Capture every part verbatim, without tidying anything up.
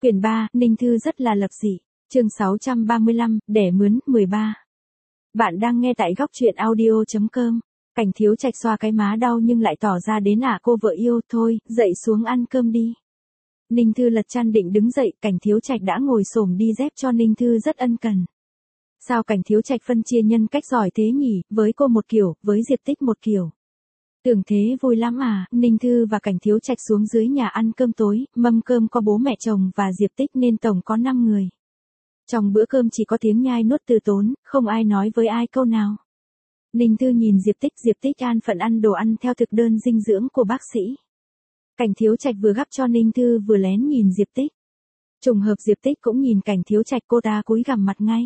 Quyển ba, Ninh Thư rất là lập dị. Chương sáu trăm ba mươi lăm, đẻ mướn, mười ba. Bạn đang nghe tại góc truyện audio chấm com. Cảnh Thiếu Trạch xoa cái má đau nhưng lại tỏ ra đến à cô vợ yêu, thôi, dậy xuống ăn cơm đi. Ninh Thư lật chăn định đứng dậy, Cảnh Thiếu Trạch đã ngồi xổm đi dép cho Ninh Thư rất ân cần. Sao Cảnh Thiếu Trạch phân chia nhân cách giỏi thế nhỉ, với cô một kiểu, với Diệp Tích một kiểu. Tưởng thế vui lắm à, Ninh Thư và Cảnh Thiếu Trạch xuống dưới nhà ăn cơm tối, mâm cơm có bố mẹ chồng và Diệp Tích nên tổng có năm người. Trong bữa cơm chỉ có tiếng nhai nuốt từ tốn, không ai nói với ai câu nào. Ninh Thư nhìn Diệp Tích, Diệp Tích an phận ăn đồ ăn theo thực đơn dinh dưỡng của bác sĩ. Cảnh Thiếu Trạch vừa gắp cho Ninh Thư vừa lén nhìn Diệp Tích. Trùng hợp Diệp Tích cũng nhìn Cảnh Thiếu Trạch, cô ta cúi gằm mặt ngay.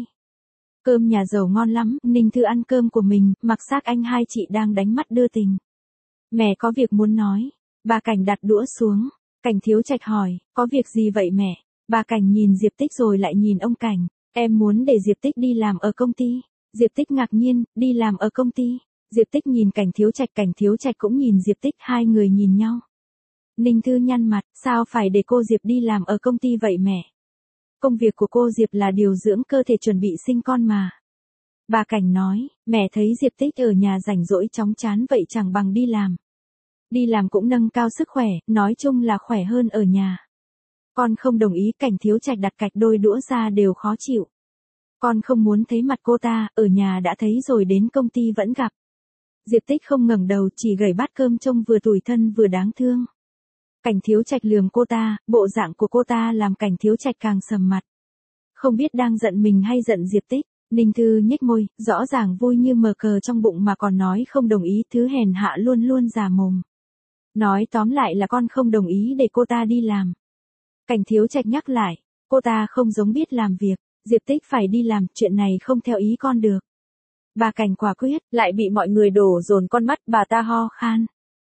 Cơm nhà giàu ngon lắm, Ninh Thư ăn cơm của mình, mặc xác anh hai chị đang đánh mắt đưa tình. Mẹ có việc muốn nói. Bà Cảnh đặt đũa xuống. Cảnh Thiếu Trạch hỏi, có việc gì vậy mẹ? Bà Cảnh nhìn Diệp Tích rồi lại nhìn ông Cảnh. Em muốn để Diệp Tích đi làm ở công ty. Diệp Tích ngạc nhiên, đi làm ở công ty. Diệp Tích nhìn Cảnh Thiếu Trạch, Cảnh Thiếu Trạch cũng nhìn Diệp Tích, hai người nhìn nhau. Ninh Thư nhăn mặt, sao phải để cô Diệp đi làm ở công ty vậy mẹ? Công việc của cô Diệp là điều dưỡng cơ thể chuẩn bị sinh con mà. Bà Cảnh nói, mẹ thấy Diệp Tích ở nhà rảnh rỗi chóng chán vậy chẳng bằng đi làm. Đi làm cũng nâng cao sức khỏe, nói chung là khỏe hơn ở nhà. Con không đồng ý. Cảnh Thiếu Trạch đặt cạch đôi đũa ra đều khó chịu. Con không muốn thấy mặt cô ta, ở nhà đã thấy rồi đến công ty vẫn gặp. Diệp Tích không ngẩng đầu, chỉ gẩy bát cơm trông vừa tủi thân vừa đáng thương. Cảnh Thiếu Trạch lườm cô ta, bộ dạng của cô ta làm Cảnh Thiếu Trạch càng sầm mặt. Không biết đang giận mình hay giận Diệp Tích. Ninh Thư nhếch môi, rõ ràng vui như mờ cờ trong bụng mà còn nói không đồng ý, thứ hèn hạ luôn luôn già mồm. Nói tóm lại là con không đồng ý để cô ta đi làm. Cảnh Thiếu Trạch nhắc lại, cô ta không giống biết làm việc, Diệp Tích phải đi làm, chuyện này không theo ý con được. Bà Cảnh quả quyết, lại bị mọi người đổ dồn con mắt, bà ta ho khan.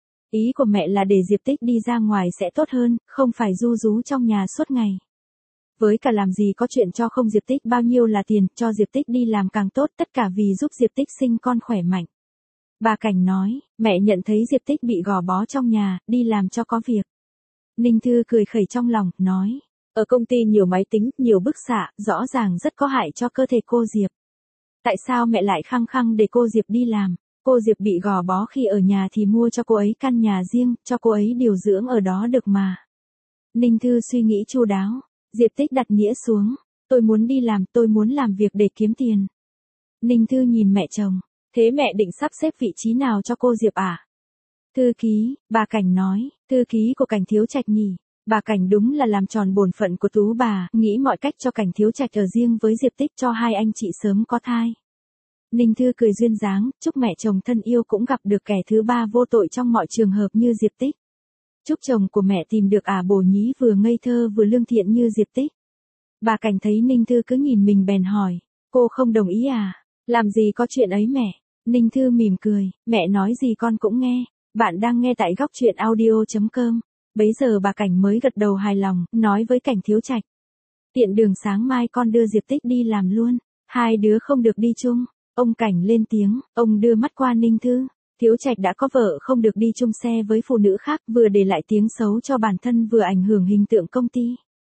Ý của mẹ là để Diệp Tích đi ra ngoài sẽ tốt hơn, không phải ru rú trong nhà suốt ngày. Với cả làm gì có chuyện cho không Diệp Tích bao nhiêu là tiền, cho Diệp Tích đi làm càng tốt, tất cả vì giúp Diệp Tích sinh con khỏe mạnh. Bà Cảnh nói, mẹ nhận thấy Diệp Tích bị gò bó trong nhà, đi làm cho có việc. Ninh Thư cười khẩy trong lòng, nói, ở công ty nhiều máy tính, nhiều bức xạ, rõ ràng rất có hại cho cơ thể cô Diệp. Tại sao mẹ lại khăng khăng để cô Diệp đi làm? Cô Diệp bị gò bó khi ở nhà thì mua cho cô ấy căn nhà riêng, cho cô ấy điều dưỡng ở đó được mà. Ninh Thư suy nghĩ chu đáo. Diệp Tích đặt đĩa xuống. Tôi muốn đi làm, tôi muốn làm việc để kiếm tiền. Ninh Thư nhìn mẹ chồng. Thế mẹ định sắp xếp vị trí nào cho cô Diệp à? Thư ký, bà Cảnh nói, thư ký của Cảnh Thiếu Trạch nhỉ. Bà Cảnh đúng là làm tròn bổn phận của tú bà, nghĩ mọi cách cho Cảnh Thiếu Trạch ở riêng với Diệp Tích cho hai anh chị sớm có thai. Ninh Thư cười duyên dáng, chúc mẹ chồng thân yêu cũng gặp được kẻ thứ ba vô tội trong mọi trường hợp như Diệp Tích. Chúc chồng của mẹ tìm được ả bồ nhí vừa ngây thơ vừa lương thiện như Diệp Tích. Bà Cảnh thấy Ninh Thư cứ nhìn mình bèn hỏi, cô không đồng ý à? Làm gì có chuyện ấy mẹ? Ninh Thư mỉm cười, mẹ nói gì con cũng nghe. Bạn đang nghe tại góc truyện audio chấm com. Bấy giờ bà Cảnh mới gật đầu hài lòng, nói với Cảnh Thiếu Trạch. Tiện đường sáng mai con đưa Diệp Tích đi làm luôn. Hai đứa không được đi chung. Ông Cảnh lên tiếng, ông đưa mắt qua Ninh Thư. Thiếu Trạch đã có vợ không được đi chung xe với phụ nữ khác, vừa để lại tiếng xấu cho bản thân vừa ảnh hưởng hình tượng công ty.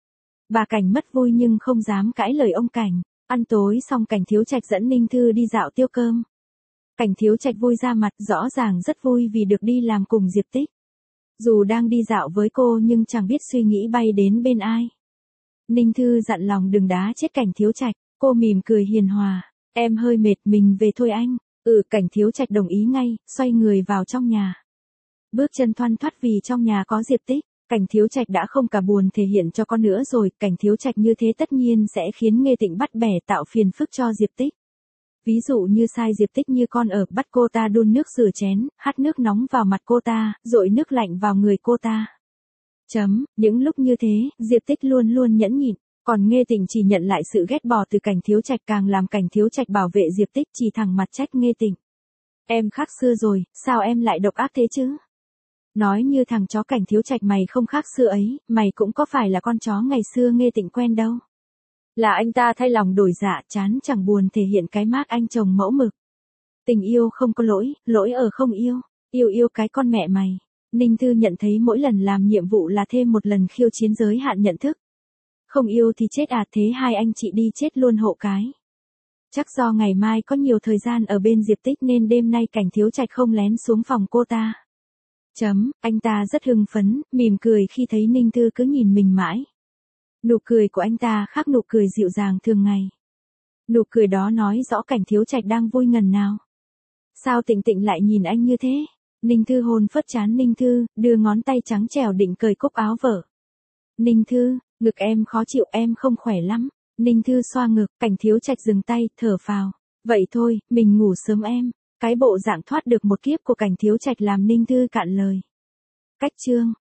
Bà Cảnh mất vui nhưng không dám cãi lời ông Cảnh. Ăn tối xong Cảnh Thiếu Trạch dẫn Ninh Thư đi dạo tiêu cơm. Cảnh Thiếu Trạch vui ra mặt, rõ ràng rất vui vì được đi làm cùng Diệp Tích. Dù đang đi dạo với cô nhưng chẳng biết suy nghĩ bay đến bên ai. Ninh Thư dặn lòng đừng đá chết Cảnh Thiếu Trạch, cô mỉm cười hiền hòa. Em hơi mệt, mình về thôi anh. Ừ, Cảnh Thiếu Trạch đồng ý ngay, xoay người vào trong nhà. Bước chân thoăn thoắt vì trong nhà có Diệp Tích. Cảnh Thiếu Trạch đã không cả buồn thể hiện cho con nữa rồi, Cảnh Thiếu Trạch như thế tất nhiên sẽ khiến Nghê Tịnh bắt bẻ tạo phiền phức cho Diệp Tích. Ví dụ như sai Diệp Tích như con ở, bắt cô ta đun nước rửa chén, hắt nước nóng vào mặt cô ta, dội nước lạnh vào người cô ta. Chấm, những lúc như thế, Diệp Tích luôn luôn nhẫn nhịn. Còn Nghê Tịnh chỉ nhận lại sự ghét bỏ từ Cảnh Thiếu Trạch, càng làm Cảnh Thiếu Trạch bảo vệ Diệp Tích, chỉ thẳng mặt trách Nghê Tịnh. Em khác xưa rồi, sao em lại độc ác thế chứ? Nói như thằng chó Cảnh Thiếu Trạch mày không khác xưa ấy, mày cũng có phải là con chó ngày xưa Nghê Tịnh quen đâu. Là anh ta thay lòng đổi dạ, chán chẳng buồn thể hiện cái mác anh chồng mẫu mực. Tình yêu không có lỗi, lỗi ở không yêu, yêu yêu cái con mẹ mày. Ninh Thư nhận thấy mỗi lần làm nhiệm vụ là thêm một lần khiêu chiến giới hạn nhận thức. Không yêu thì chết à, thế hai anh chị đi chết luôn hộ cái. Chắc do ngày mai có nhiều thời gian ở bên Diệp Tích nên đêm nay Cảnh Thiếu Trạch không lén xuống phòng cô ta. Chấm, anh ta rất hưng phấn, mỉm cười khi thấy Ninh Thư cứ nhìn mình mãi. Nụ cười của anh ta khác nụ cười dịu dàng thường ngày. Nụ cười đó nói rõ Cảnh Thiếu Trạch đang vui ngần nào. Sao Tịnh Tịnh lại nhìn anh như thế? Ninh Thư hôn phớt trán Ninh Thư, đưa ngón tay trắng trẻo định cởi cúc áo vở. Ninh Thư, ngực em khó chịu, em không khỏe lắm. Ninh Thư xoa ngực, Cảnh Thiếu Trạch dừng tay, thở phào. Vậy thôi, mình ngủ sớm em. Cái bộ dạng thoát được một kiếp của Cảnh Thiếu Trạch làm Ninh Thư cạn lời. Cách chương